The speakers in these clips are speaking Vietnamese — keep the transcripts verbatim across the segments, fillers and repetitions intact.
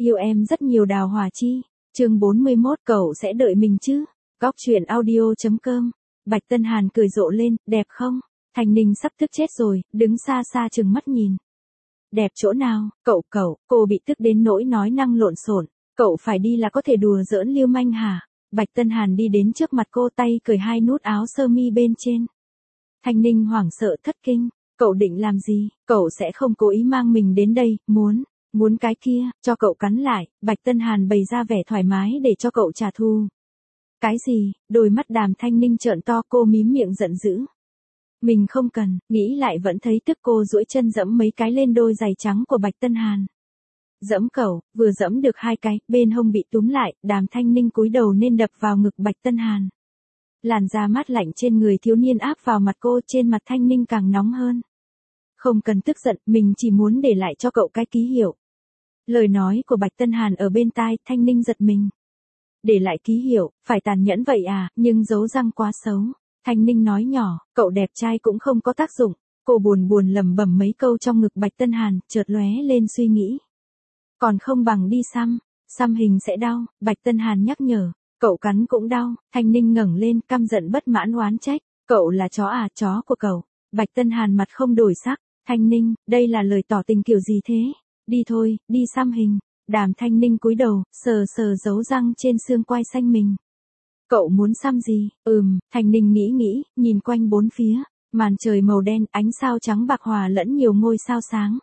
Yêu em rất nhiều Đào Hỏa Chi. Chương bốn mươi mốt, cậu sẽ đợi mình chứ? Góc truyện audio chấm com. Bạch Tân Hàn cười rộ lên, đẹp không? Thanh Ninh sắp tức chết rồi, đứng xa xa chừng mắt nhìn. Đẹp chỗ nào? Cậu cậu, cô bị tức đến nỗi nói năng lộn xộn. Cậu phải đi là có thể đùa giỡn lưu manh hả? Bạch Tân Hàn đi đến trước mặt cô, tay cởi hai nút áo sơ mi bên trên. Thanh Ninh hoảng sợ thất kinh. Cậu định làm gì? Cậu sẽ không cố ý mang mình đến đây, muốn, muốn cái kia, cho cậu cắn lại. Bạch Tân Hàn bày ra vẻ thoải mái để cho cậu trả thù. Cái gì? Đôi mắt Đàm Thanh Ninh trợn to, cô mím miệng giận dữ. Mình không cần, nghĩ lại vẫn thấy tức, cô duỗi chân dẫm mấy cái lên đôi giày trắng của Bạch Tân Hàn. Dẫm cậu, vừa dẫm được hai cái, bên hông bị túm lại, Đàm Thanh Ninh cúi đầu nên đập vào ngực Bạch Tân Hàn. Làn da mát lạnh trên người thiếu niên áp vào mặt cô, trên mặt Thanh Ninh càng nóng hơn. Không cần tức giận, mình chỉ muốn để lại cho cậu cái ký hiệu. Lời nói của Bạch Tân Hàn ở bên tai, Thanh Ninh giật mình. Để lại ký hiệu, phải tàn nhẫn vậy à, nhưng giấu răng quá xấu. Thanh Ninh nói nhỏ, cậu đẹp trai cũng không có tác dụng. Cô buồn buồn lẩm bẩm mấy câu trong ngực Bạch Tân Hàn, chợt lóe lên suy nghĩ. Còn không bằng đi xăm, xăm hình sẽ đau, Bạch Tân Hàn nhắc nhở. Cậu cắn cũng đau. Thanh Ninh ngẩng lên, căm giận bất mãn oán trách. Cậu là chó à? Chó của cậu. Bạch Tân Hàn mặt không đổi sắc. Thanh Ninh, đây là lời tỏ tình kiểu gì thế? Đi thôi, đi xăm hình. Đàm Thanh Ninh cúi đầu, sờ sờ dấu răng trên xương quai xanh mình. Cậu muốn xăm gì? Ừm, Thanh Ninh nghĩ nghĩ, nhìn quanh bốn phía. Màn trời màu đen, ánh sao trắng bạc hòa lẫn nhiều ngôi sao sáng.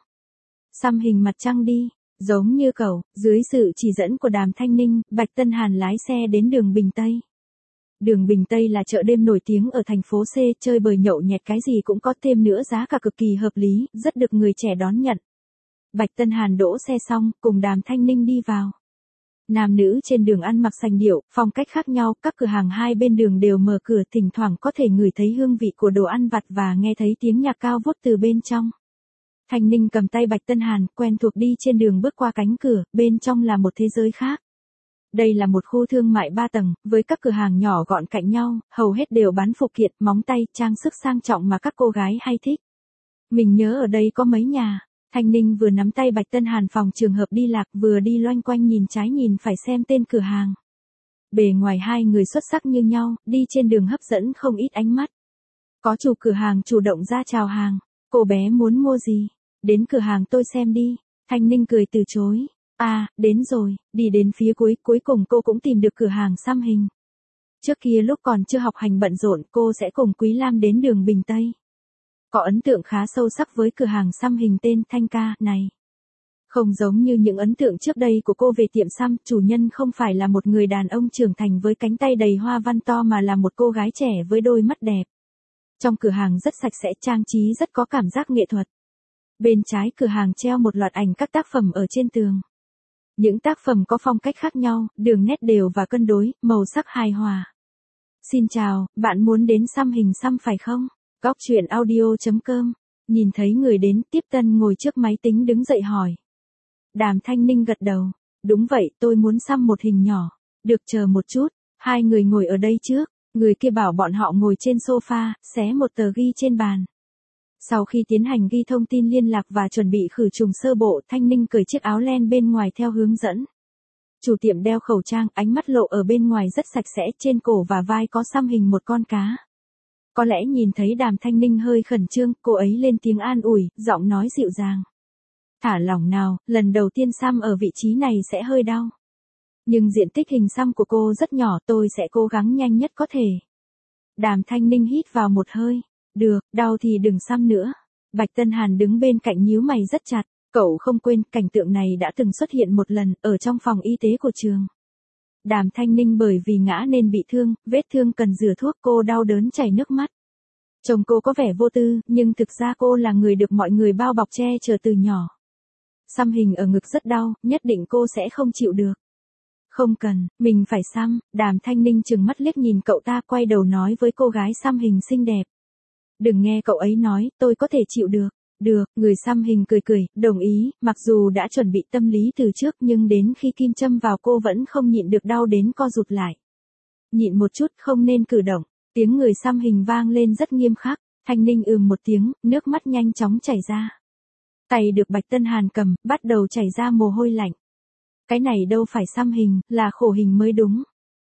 Xăm hình mặt trăng đi. Giống như cậu, dưới sự chỉ dẫn của Đàm Thanh Ninh, Bạch Tân Hàn lái xe đến đường Bình Tây. Đường Bình Tây là chợ đêm nổi tiếng ở thành phố C, chơi bời nhậu nhẹt cái gì cũng có, thêm nữa giá cả cực kỳ hợp lý, rất được người trẻ đón nhận. Bạch Tân Hàn đỗ xe xong, cùng Đàm Thanh Ninh đi vào. Nam nữ trên đường ăn mặc sành điệu, phong cách khác nhau, các cửa hàng hai bên đường đều mở cửa, thỉnh thoảng có thể ngửi thấy hương vị của đồ ăn vặt và nghe thấy tiếng nhạc cao vút từ bên trong. Thanh Ninh cầm tay Bạch Tân Hàn, quen thuộc đi trên đường bước qua cánh cửa, bên trong là một thế giới khác. Đây là một khu thương mại ba tầng, với các cửa hàng nhỏ gọn cạnh nhau, hầu hết đều bán phụ kiện, móng tay, trang sức sang trọng mà các cô gái hay thích. Mình nhớ ở đây có mấy nhà. Thanh Ninh vừa nắm tay Bạch Tân Hàn phòng trường hợp đi lạc, vừa đi loanh quanh nhìn trái nhìn phải xem tên cửa hàng. Bề ngoài hai người xuất sắc như nhau, đi trên đường hấp dẫn không ít ánh mắt. Có chủ cửa hàng chủ động ra chào hàng. Cô bé muốn mua gì? Đến cửa hàng tôi xem đi. Thanh Ninh cười từ chối. À, đến rồi. Đi đến phía cuối, cuối cùng cô cũng tìm được cửa hàng xăm hình. Trước kia lúc còn chưa học hành bận rộn, cô sẽ cùng Quý Lam đến đường Bình Tây. Có ấn tượng khá sâu sắc với cửa hàng xăm hình tên Thanh Ca này. Không giống như những ấn tượng trước đây của cô về tiệm xăm, chủ nhân không phải là một người đàn ông trưởng thành với cánh tay đầy hoa văn to mà là một cô gái trẻ với đôi mắt đẹp. Trong cửa hàng rất sạch sẽ, trang trí rất có cảm giác nghệ thuật. Bên trái cửa hàng treo một loạt ảnh các tác phẩm ở trên tường. Những tác phẩm có phong cách khác nhau, đường nét đều và cân đối, màu sắc hài hòa. Xin chào, bạn muốn đến xăm hình xăm phải không? Góc truyện audio chấm com. Nhìn thấy người đến, Tiếp Tân ngồi trước máy tính đứng dậy hỏi. Đàm Thanh Ninh gật đầu. Đúng vậy, tôi muốn xăm một hình nhỏ. Được, chờ một chút. Hai người ngồi ở đây trước. Người kia bảo bọn họ ngồi trên sofa, xé một tờ ghi trên bàn. Sau khi tiến hành ghi thông tin liên lạc và chuẩn bị khử trùng sơ bộ, Thanh Ninh cởi chiếc áo len bên ngoài theo hướng dẫn. Chủ tiệm đeo khẩu trang, ánh mắt lộ ở bên ngoài rất sạch sẽ, trên cổ và vai có xăm hình một con cá. Có lẽ nhìn thấy Đàm Thanh Ninh hơi khẩn trương, cô ấy lên tiếng an ủi, giọng nói dịu dàng. Thả lỏng nào, lần đầu tiên xăm ở vị trí này sẽ hơi đau. Nhưng diện tích hình xăm của cô rất nhỏ, tôi sẽ cố gắng nhanh nhất có thể. Đàm Thanh Ninh hít vào một hơi. Được, đau thì đừng xăm nữa. Bạch Tân Hàn đứng bên cạnh nhíu mày rất chặt. Cậu không quên, cảnh tượng này đã từng xuất hiện một lần, ở trong phòng y tế của trường. Đàm Thanh Ninh bởi vì ngã nên bị thương, vết thương cần rửa thuốc, cô đau đớn chảy nước mắt. Chồng cô có vẻ vô tư, nhưng thực ra cô là người được mọi người bao bọc che chở từ nhỏ. Xăm hình ở ngực rất đau, nhất định cô sẽ không chịu được. Không cần, mình phải xăm. Đàm Thanh Ninh trừng mắt liếc nhìn cậu ta, quay đầu nói với cô gái xăm hình xinh đẹp. Đừng nghe cậu ấy nói, tôi có thể chịu được. Được, người xăm hình cười cười, đồng ý, mặc dù đã chuẩn bị tâm lý từ trước nhưng đến khi kim châm vào cô vẫn không nhịn được đau đến co rụt lại. Nhịn một chút, không nên cử động. Tiếng người xăm hình vang lên rất nghiêm khắc. Thanh Ninh ừm một tiếng, nước mắt nhanh chóng chảy ra. Tay được Bạch Tân Hàn cầm, bắt đầu chảy ra mồ hôi lạnh. Cái này đâu phải xăm hình, là khổ hình mới đúng.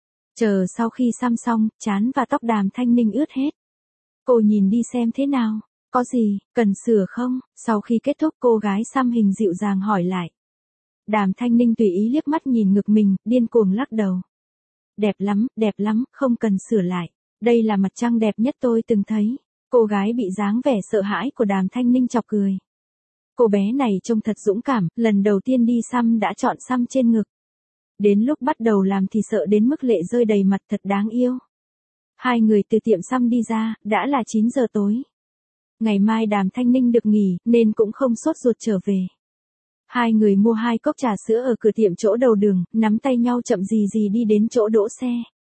Chờ sau khi xăm xong, trán và tóc Đàm Thanh Ninh ướt hết. Cô nhìn đi xem thế nào, có gì, cần sửa không? Sau khi kết thúc cô gái xăm hình dịu dàng hỏi lại. Đàm Thanh Ninh tùy ý liếc mắt nhìn ngực mình, điên cuồng lắc đầu. Đẹp lắm, đẹp lắm, không cần sửa lại. Đây là mặt trăng đẹp nhất tôi từng thấy. Cô gái bị dáng vẻ sợ hãi của Đàm Thanh Ninh chọc cười. Cô bé này trông thật dũng cảm, lần đầu tiên đi xăm đã chọn xăm trên ngực. Đến lúc bắt đầu làm thì sợ đến mức lệ rơi đầy mặt, thật đáng yêu. Hai người từ tiệm xăm đi ra, đã là chín giờ tối. Ngày mai Đàm Thanh Ninh được nghỉ, nên cũng không sốt ruột trở về. Hai người mua hai cốc trà sữa ở cửa tiệm chỗ đầu đường, nắm tay nhau chậm gì gì đi đến chỗ đỗ xe.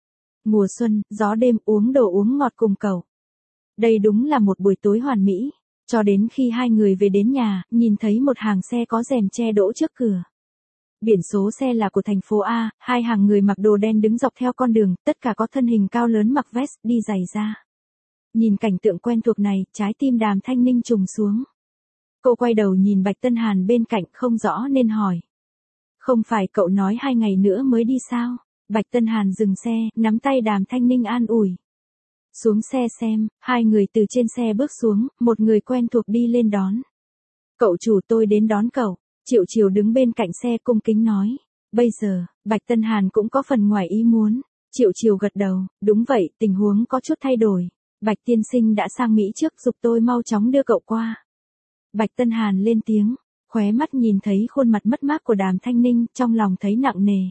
Mùa xuân, gió đêm, uống đồ uống ngọt cùng cậu. Đây đúng là một buổi tối hoàn mỹ. Cho đến khi hai người về đến nhà, nhìn thấy một hàng xe có rèm che đỗ trước cửa. Biển số xe là của thành phố A, hai hàng người mặc đồ đen đứng dọc theo con đường, tất cả có thân hình cao lớn mặc vest, đi giày da. Nhìn cảnh tượng quen thuộc này, trái tim Đàm Thanh Ninh trùng xuống. Cô quay đầu nhìn Bạch Tân Hàn bên cạnh, không rõ nên hỏi. Không phải cậu nói hai ngày nữa mới đi sao? Bạch Tân Hàn dừng xe, nắm tay Đàm Thanh Ninh an ủi. Xuống xe xem, hai người từ trên xe bước xuống, một người quen thuộc đi lên đón. Cậu chủ, tôi đến đón cậu. Triệu Chiều đứng bên cạnh xe cung kính nói. Bây giờ, Bạch Tân Hàn cũng có phần ngoài ý muốn. Triệu Chiều gật đầu, đúng vậy, tình huống có chút thay đổi. Bạch tiên sinh đã sang Mỹ trước, giục tôi mau chóng đưa cậu qua. Bạch Tân Hàn lên tiếng, khóe mắt nhìn thấy khuôn mặt mất mát của Đàm Thanh Ninh, trong lòng thấy nặng nề.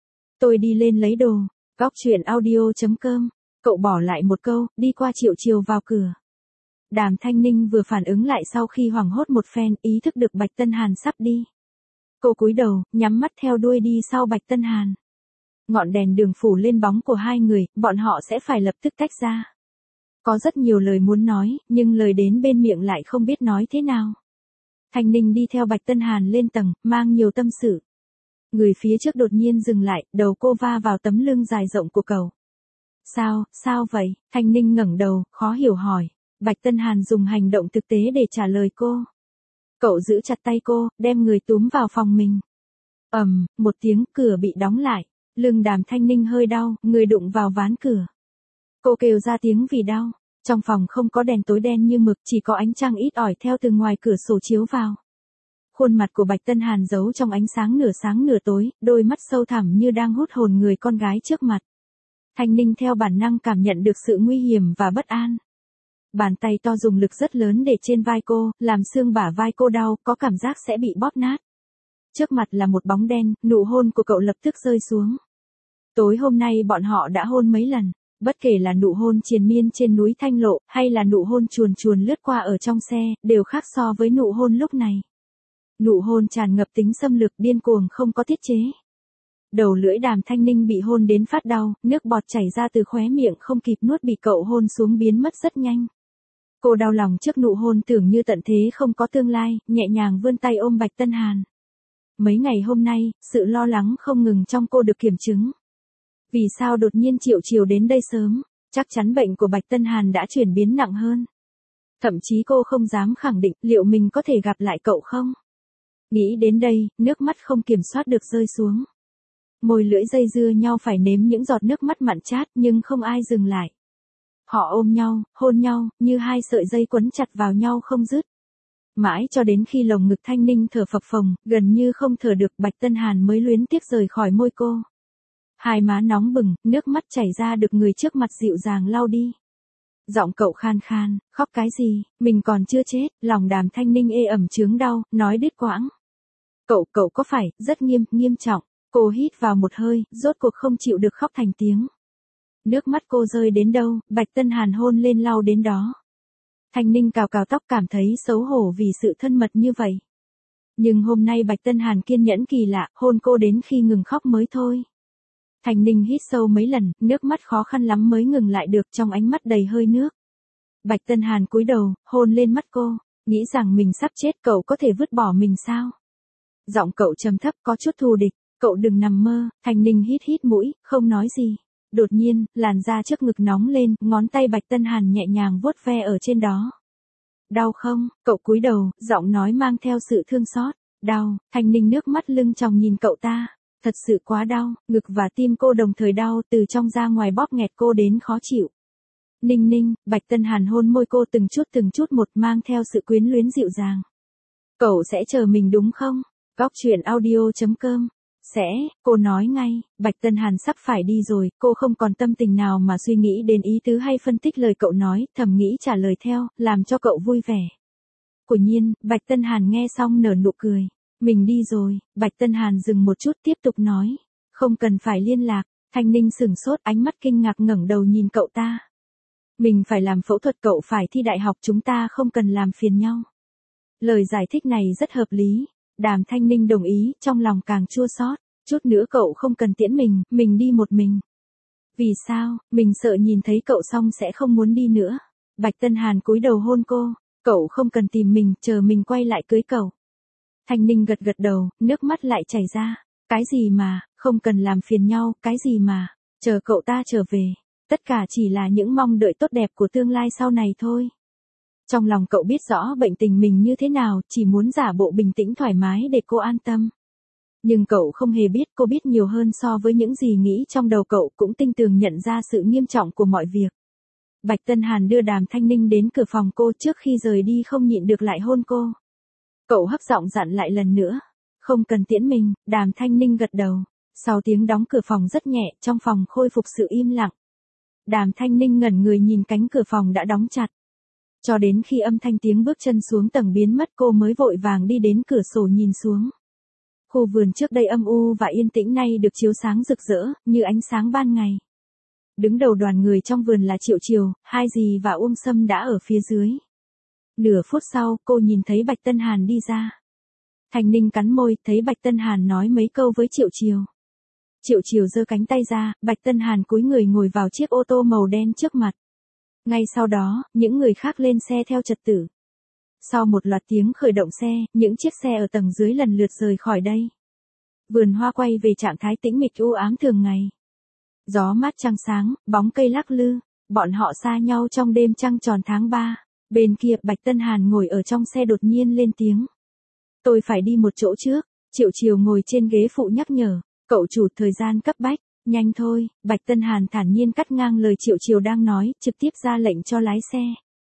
Tôi đi lên lấy đồ. Góc truyện audio chấm com. Cậu bỏ lại một câu, đi qua Triệu Chiều vào cửa. Đàm Thanh Ninh vừa phản ứng lại sau khi hoảng hốt một phen, ý thức được Bạch Tân Hàn sắp đi. Cô cúi đầu, nhắm mắt theo đuôi đi sau Bạch Tân Hàn. Ngọn đèn đường phủ lên bóng của hai người, bọn họ sẽ phải lập tức tách ra. Có rất nhiều lời muốn nói, nhưng lời đến bên miệng lại không biết nói thế nào. Thanh Ninh đi theo Bạch Tân Hàn lên tầng, mang nhiều tâm sự. Người phía trước đột nhiên dừng lại, đầu cô va vào tấm lưng dài rộng của cậu. Sao, sao vậy? Thanh Ninh ngẩng đầu, khó hiểu hỏi. Bạch Tân Hàn dùng hành động thực tế để trả lời cô. Cậu giữ chặt tay cô, đem người túm vào phòng mình. Ầm, um, một tiếng, cửa bị đóng lại. Lưng Đàm Thanh Ninh hơi đau, người đụng vào ván cửa. Cô kêu ra tiếng vì đau. Trong phòng không có đèn, tối đen như mực, chỉ có ánh trăng ít ỏi theo từ ngoài cửa sổ chiếu vào. Khuôn mặt của Bạch Tân Hàn giấu trong ánh sáng nửa sáng nửa tối, đôi mắt sâu thẳm như đang hút hồn người con gái trước mặt. Thanh Ninh theo bản năng cảm nhận được sự nguy hiểm và bất an. Bàn tay to dùng lực rất lớn để trên vai cô, làm xương bả vai cô đau, có cảm giác sẽ bị bóp nát. Trước mặt là một bóng đen, nụ hôn của cậu lập tức rơi xuống. Tối hôm nay bọn họ đã hôn mấy lần, bất kể là nụ hôn triền miên trên núi Thanh Lộ, hay là nụ hôn chuồn chuồn lướt qua ở trong xe, đều khác so với nụ hôn lúc này. Nụ hôn tràn ngập tính xâm lược, điên cuồng không có tiết chế. Đầu lưỡi Đàm Thanh Ninh bị hôn đến phát đau, nước bọt chảy ra từ khóe miệng không kịp nuốt bị cậu hôn xuống biến mất rất nhanh. Cô đau lòng trước nụ hôn tưởng như tận thế không có tương lai, nhẹ nhàng vươn tay ôm Bạch Tân Hàn. Mấy ngày hôm nay, sự lo lắng không ngừng trong cô được kiểm chứng. Vì sao đột nhiên Triệu Chiều đến đây sớm, chắc chắn bệnh của Bạch Tân Hàn đã chuyển biến nặng hơn. Thậm chí cô không dám khẳng định liệu mình có thể gặp lại cậu không. Nghĩ đến đây, nước mắt không kiểm soát được rơi xuống. Môi lưỡi dây dưa nhau phải nếm những giọt nước mắt mặn chát, nhưng không ai dừng lại. Họ ôm nhau, hôn nhau, như hai sợi dây quấn chặt vào nhau không dứt. Mãi cho đến khi lồng ngực Thanh Ninh thở phập phồng, gần như không thở được, Bạch Tân Hàn mới luyến tiếc rời khỏi môi cô. Hai má nóng bừng, nước mắt chảy ra được người trước mặt dịu dàng lau đi. Giọng cậu khan khan, khóc cái gì, mình còn chưa chết, lòng Đàm Thanh Ninh ê ẩm chướng đau, nói đứt quãng. Cậu, cậu có phải, rất nghiêm, nghiêm trọng. Cô hít vào một hơi, rốt cuộc không chịu được khóc thành tiếng. Nước mắt cô rơi đến đâu, Bạch Tân Hàn hôn lên lau đến đó. Thanh Ninh cào cào tóc cảm thấy xấu hổ vì sự thân mật như vậy. Nhưng hôm nay Bạch Tân Hàn kiên nhẫn kỳ lạ, hôn cô đến khi ngừng khóc mới thôi. Thanh Ninh hít sâu mấy lần, nước mắt khó khăn lắm mới ngừng lại được, trong ánh mắt đầy hơi nước. Bạch Tân Hàn cúi đầu, hôn lên mắt cô, nghĩ rằng mình sắp chết, cậu có thể vứt bỏ mình sao? Giọng cậu trầm thấp có chút thù địch, cậu đừng nằm mơ. Thanh Ninh hít hít mũi, không nói gì. Đột nhiên, làn da trước ngực nóng lên, ngón tay Bạch Tân Hàn nhẹ nhàng vuốt ve ở trên đó. Đau không? Cậu cúi đầu, giọng nói mang theo sự thương xót. Đau. Thanh Ninh nước mắt lưng tròng nhìn cậu ta. Thật sự quá đau, ngực và tim cô đồng thời đau, từ trong ra ngoài bóp nghẹt cô đến khó chịu. Ninh ninh, Bạch Tân Hàn hôn môi cô từng chút từng chút một, mang theo sự quyến luyến dịu dàng. Cậu sẽ chờ mình đúng không? Góc chuyện audio chấm com. Sẽ, cô nói ngay. Bạch Tân Hàn sắp phải đi rồi, cô không còn tâm tình nào mà suy nghĩ đến ý tứ hay phân tích lời cậu nói, thầm nghĩ trả lời theo, làm cho cậu vui vẻ. Quả nhiên, Bạch Tân Hàn nghe xong nở nụ cười. Mình đi rồi. Bạch Tân Hàn dừng một chút tiếp tục nói. Không cần phải liên lạc. Thanh Ninh sửng sốt, ánh mắt kinh ngạc ngẩng đầu nhìn cậu ta. Mình phải làm phẫu thuật, cậu phải thi đại học, chúng ta không cần làm phiền nhau. Lời giải thích này rất hợp lý. Đàm Thanh Ninh đồng ý, trong lòng càng chua xót. Chút nữa cậu không cần tiễn mình, mình đi một mình. Vì sao? Mình sợ nhìn thấy cậu xong sẽ không muốn đi nữa. Bạch Tân Hàn cúi đầu hôn cô. Cậu không cần tìm mình, chờ mình quay lại cưới cậu. Thanh Ninh gật gật đầu, nước mắt lại chảy ra. Cái gì mà, không cần làm phiền nhau, cái gì mà, chờ cậu ta trở về. Tất cả chỉ là những mong đợi tốt đẹp của tương lai sau này thôi. Trong lòng cậu biết rõ bệnh tình mình như thế nào, chỉ muốn giả bộ bình tĩnh thoải mái để cô an tâm. Nhưng cậu không hề biết cô biết nhiều hơn so với những gì nghĩ trong đầu cậu, cũng tinh tường nhận ra sự nghiêm trọng của mọi việc. Bạch Tân Hàn đưa Đàm Thanh Ninh đến cửa phòng cô, trước khi rời đi không nhịn được lại hôn cô. Cậu hấp giọng dặn lại lần nữa. Không cần tiễn mình. Đàm Thanh Ninh gật đầu. Sau tiếng đóng cửa phòng rất nhẹ, trong phòng khôi phục sự im lặng. Đàm Thanh Ninh ngẩn người nhìn cánh cửa phòng đã đóng chặt. Cho đến khi âm thanh tiếng bước chân xuống tầng biến mất, cô mới vội vàng đi đến cửa sổ nhìn xuống. Khu vườn trước đây âm u và yên tĩnh nay được chiếu sáng rực rỡ, như ánh sáng ban ngày. Đứng đầu đoàn người trong vườn là Triệu Chiều, Hai Dì và Uông Sâm đã ở phía dưới. Nửa phút sau, cô nhìn thấy Bạch Tân Hàn đi ra. Thanh Ninh cắn môi, thấy Bạch Tân Hàn nói mấy câu với Triệu Chiều. Triệu Chiều giơ cánh tay ra, Bạch Tân Hàn cúi người ngồi vào chiếc ô tô màu đen trước mặt. Ngay sau đó, những người khác lên xe theo trật tự. Sau một loạt tiếng khởi động xe, những chiếc xe ở tầng dưới lần lượt rời khỏi đây. Vườn hoa quay về trạng thái tĩnh mịch u ám thường ngày. Gió mát trăng sáng, bóng cây lắc lư, bọn họ xa nhau trong đêm trăng tròn tháng ba. Bên kia, Bạch Tân Hàn ngồi ở trong xe đột nhiên lên tiếng. Tôi phải đi một chỗ trước. Triệu Chiều ngồi trên ghế phụ nhắc nhở. Cậu chủ, thời gian cấp bách. Nhanh thôi. Bạch Tân Hàn thản nhiên cắt ngang lời Triệu Chiều đang nói, trực tiếp ra lệnh cho lái xe.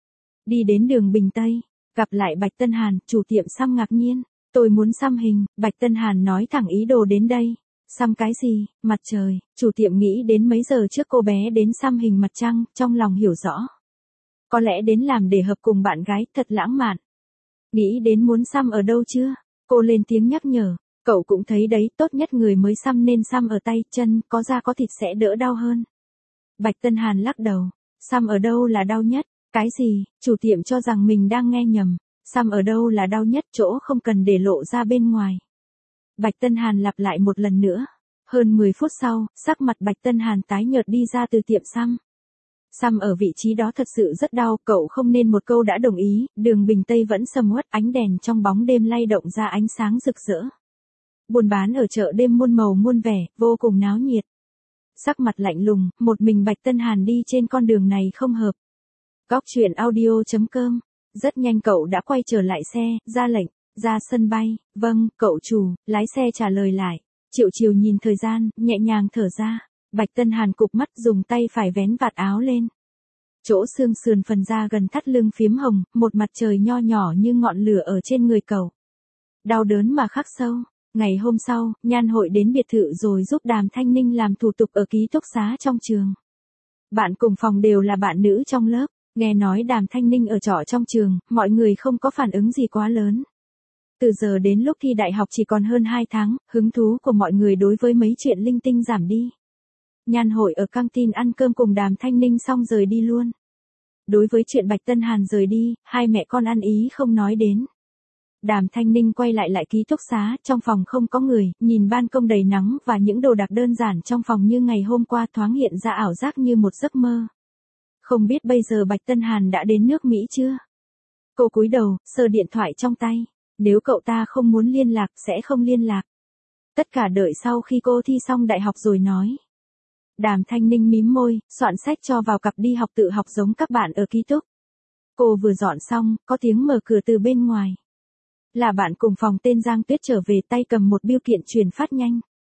Đi đến đường Bình Tây. Gặp lại Bạch Tân Hàn, chủ tiệm xăm ngạc nhiên. Tôi muốn xăm hình. Bạch Tân Hàn nói thẳng ý đồ đến đây. Xăm cái gì? Mặt trời. Chủ tiệm nghĩ đến mấy giờ trước cô bé đến xăm hình mặt trăng, trong lòng hiểu rõ. Có lẽ đến làm để hợp cùng bạn gái, thật lãng mạn. Nghĩ đến muốn xăm ở đâu chưa? Cô lên tiếng nhắc nhở. Cậu cũng thấy đấy, tốt nhất người mới xăm nên xăm ở tay, chân, có da có thịt sẽ đỡ đau hơn. Bạch Tân Hàn lắc đầu. Xăm ở đâu là đau nhất? Cái gì? Chủ tiệm cho rằng mình đang nghe nhầm. Xăm ở đâu là đau nhất, chỗ không cần để lộ ra bên ngoài. Bạch Tân Hàn lặp lại một lần nữa. Hơn mười phút sau, sắc mặt Bạch Tân Hàn tái nhợt đi ra từ tiệm xăm. Xăm ở vị trí đó thật sự rất đau, cậu không nên một câu đã đồng ý. Đường Bình Tây vẫn sầm uất, ánh đèn trong bóng đêm lay động ra ánh sáng rực rỡ. Buôn bán ở chợ đêm muôn màu muôn vẻ, vô cùng náo nhiệt. Sắc mặt lạnh lùng, một mình Bạch Tân Hàn đi trên con đường này không hợp. Góc chuyện audio chấm com. Rất nhanh cậu đã quay trở lại xe, ra lệnh, ra sân bay. Vâng, cậu chủ. Lái xe trả lời lại. Triệu Chiều nhìn thời gian, nhẹ nhàng thở ra. Bạch Tân Hàn cụp mắt, dùng tay phải vén vạt áo lên. Chỗ xương sườn phần da gần thắt lưng phím hồng, một mặt trời nho nhỏ như ngọn lửa ở trên người cậu. Đau đớn mà khắc sâu. Ngày hôm sau, Nhan Hội đến biệt thự rồi giúp Đàm Thanh Ninh làm thủ tục ở ký túc xá trong trường. Bạn cùng phòng đều là bạn nữ trong lớp. Nghe nói Đàm Thanh Ninh ở trọ trong trường, mọi người không có phản ứng gì quá lớn. Từ giờ đến lúc thi đại học chỉ còn hơn hai tháng, hứng thú của mọi người đối với mấy chuyện linh tinh giảm đi. Nhan Hội ở căng tin ăn cơm cùng Đàm Thanh Ninh xong rời đi luôn. Đối với chuyện Bạch Tân Hàn rời đi, hai mẹ con ăn ý không nói đến. Đàm Thanh Ninh quay lại lại ký túc xá, trong phòng không có người, nhìn ban công đầy nắng và những đồ đạc đơn giản trong phòng như ngày hôm qua thoáng hiện ra ảo giác như một giấc mơ. Không biết bây giờ Bạch Tân Hàn đã đến nước Mỹ chưa? Cô cúi đầu, sờ điện thoại trong tay. Nếu cậu ta không muốn liên lạc, sẽ không liên lạc. Tất cả đợi sau khi cô thi xong đại học rồi nói. Đàm Thanh Ninh mím môi, soạn sách cho vào cặp đi học tự học giống các bạn ở ký túc. Cô vừa dọn xong, có tiếng mở cửa từ bên ngoài. Là bạn cùng phòng tên Giang Tuyết trở về, tay cầm một bưu kiện truyền phát nhanh.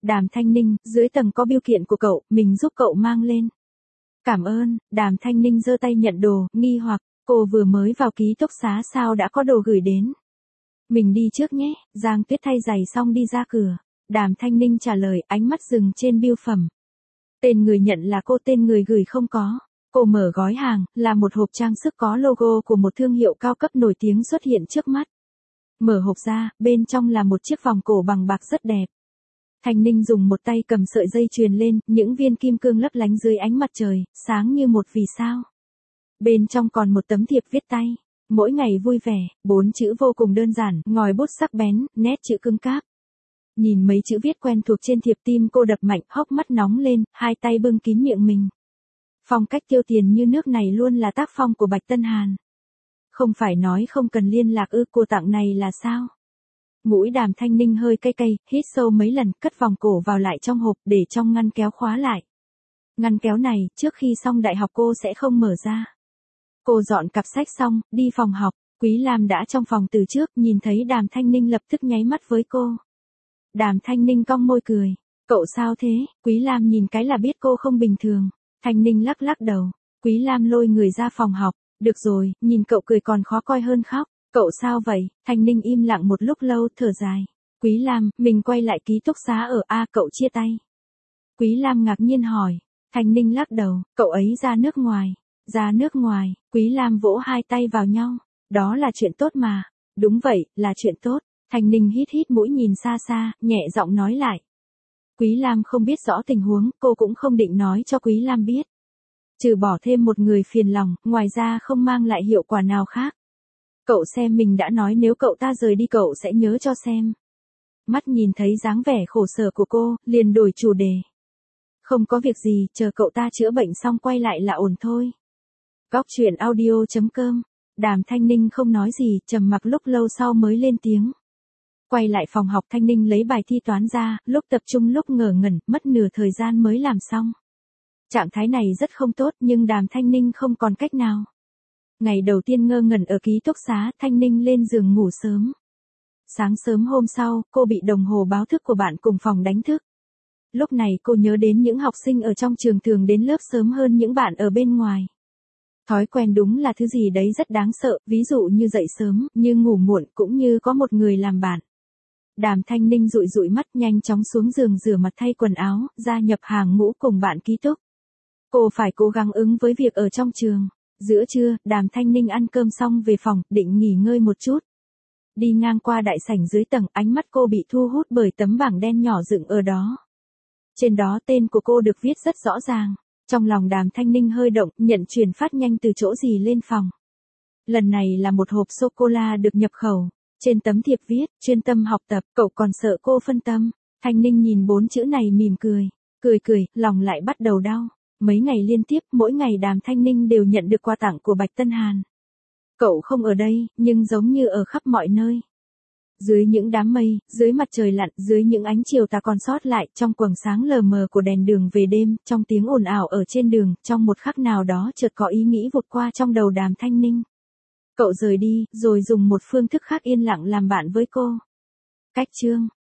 Đàm Thanh Ninh, dưới tầng có bưu kiện của cậu, mình giúp cậu mang lên. Cảm ơn, Đàm Thanh Ninh giơ tay nhận đồ, nghi hoặc, cô vừa mới vào ký túc xá sao đã có đồ gửi đến. Mình đi trước nhé, Giang Tuyết thay giày xong đi ra cửa. Đàm Thanh Ninh trả lời, ánh mắt dừng trên bưu phẩm. Tên người nhận là cô, tên người gửi không có. Cô mở gói hàng, là một hộp trang sức có logo của một thương hiệu cao cấp nổi tiếng xuất hiện trước mắt. Mở hộp ra, bên trong là một chiếc vòng cổ bằng bạc rất đẹp. Thanh Ninh dùng một tay cầm sợi dây chuyền lên, những viên kim cương lấp lánh dưới ánh mặt trời, sáng như một vì sao. Bên trong còn một tấm thiệp viết tay. Mỗi ngày vui vẻ, bốn chữ vô cùng đơn giản, ngòi bút sắc bén, nét chữ cứng cáp. Nhìn mấy chữ viết quen thuộc trên thiệp, tim cô đập mạnh, hốc mắt nóng lên, hai tay bưng kín miệng mình. Phong cách tiêu tiền như nước này luôn là tác phong của Bạch Tân Hàn. Không phải nói không cần liên lạc ư, cô tặng này là sao? Mũi Đàm Thanh Ninh hơi cay cay, hít sâu mấy lần, cất vòng cổ vào lại trong hộp, để trong ngăn kéo khóa lại. Ngăn kéo này, trước khi xong đại học cô sẽ không mở ra. Cô dọn cặp sách xong, đi phòng học, Quý Lam đã trong phòng từ trước, nhìn thấy Đàm Thanh Ninh lập tức nháy mắt với cô. Đàm Thanh Ninh cong môi cười, cậu sao thế? Quý Lam nhìn cái là biết cô không bình thường. Thanh Ninh lắc lắc đầu, Quý Lam lôi người ra phòng học, được rồi, nhìn cậu cười còn khó coi hơn khóc. Cậu sao vậy? Thanh Ninh im lặng một lúc lâu, thở dài. Quý Lam, mình quay lại ký túc xá ở A, cậu chia tay. Quý Lam ngạc nhiên hỏi. Thanh Ninh lắc đầu, cậu ấy ra nước ngoài. Ra nước ngoài, Quý Lam vỗ hai tay vào nhau. Đó là chuyện tốt mà. Đúng vậy, là chuyện tốt. Thanh Ninh hít hít mũi nhìn xa xa, nhẹ giọng nói lại. Quý Lam không biết rõ tình huống, cô cũng không định nói cho Quý Lam biết. Trừ bỏ thêm một người phiền lòng, ngoài ra không mang lại hiệu quả nào khác. Cậu xem, mình đã nói nếu cậu ta rời đi cậu sẽ nhớ cho xem. Mắt nhìn thấy dáng vẻ khổ sở của cô, liền đổi chủ đề. Không có việc gì, chờ cậu ta chữa bệnh xong quay lại là ổn thôi. Góc truyện audio chấm com. Đàm Thanh Ninh không nói gì, trầm mặc lúc lâu sau mới lên tiếng. Quay lại phòng học, Thanh Ninh lấy bài thi toán ra, lúc tập trung lúc ngờ ngẩn, mất nửa thời gian mới làm xong. Trạng thái này rất không tốt nhưng Đàm Thanh Ninh không còn cách nào. Ngày đầu tiên ngơ ngẩn ở ký túc xá, Thanh Ninh lên giường ngủ sớm. Sáng sớm hôm sau, cô bị đồng hồ báo thức của bạn cùng phòng đánh thức. Lúc này cô nhớ đến những học sinh ở trong trường thường đến lớp sớm hơn những bạn ở bên ngoài. Thói quen đúng là thứ gì đấy rất đáng sợ, ví dụ như dậy sớm, như ngủ muộn, cũng như có một người làm bạn. Đàm Thanh Ninh dụi dụi mắt, nhanh chóng xuống giường rửa mặt thay quần áo, gia nhập hàng ngũ cùng bạn ký túc. Cô phải cố gắng ứng với việc ở trong trường. Giữa trưa, Đàm Thanh Ninh ăn cơm xong về phòng, định nghỉ ngơi một chút. Đi ngang qua đại sảnh dưới tầng, ánh mắt cô bị thu hút bởi tấm bảng đen nhỏ dựng ở đó. Trên đó tên của cô được viết rất rõ ràng. Trong lòng Đàm Thanh Ninh hơi động, nhận chuyển phát nhanh từ chỗ gì lên phòng. Lần này là một hộp sô-cô-la được nhập khẩu. Trên tấm thiệp viết, chuyên tâm học tập, cậu còn sợ cô phân tâm. Thanh Ninh nhìn bốn chữ này mỉm cười. Cười cười, lòng lại bắt đầu đau. Mấy ngày liên tiếp, mỗi ngày Đàm Thanh Ninh đều nhận được quà tặng của Bạch Tân Hàn. Cậu không ở đây, nhưng giống như ở khắp mọi nơi. Dưới những đám mây, dưới mặt trời lặn, dưới những ánh chiều tà còn sót lại, trong quầng sáng lờ mờ của đèn đường về đêm, trong tiếng ồn ào ở trên đường, trong một khắc nào đó chợt có ý nghĩ vụt qua trong đầu Đàm Thanh Ninh. Cậu rời đi, rồi dùng một phương thức khác yên lặng làm bạn với cô. Cách chương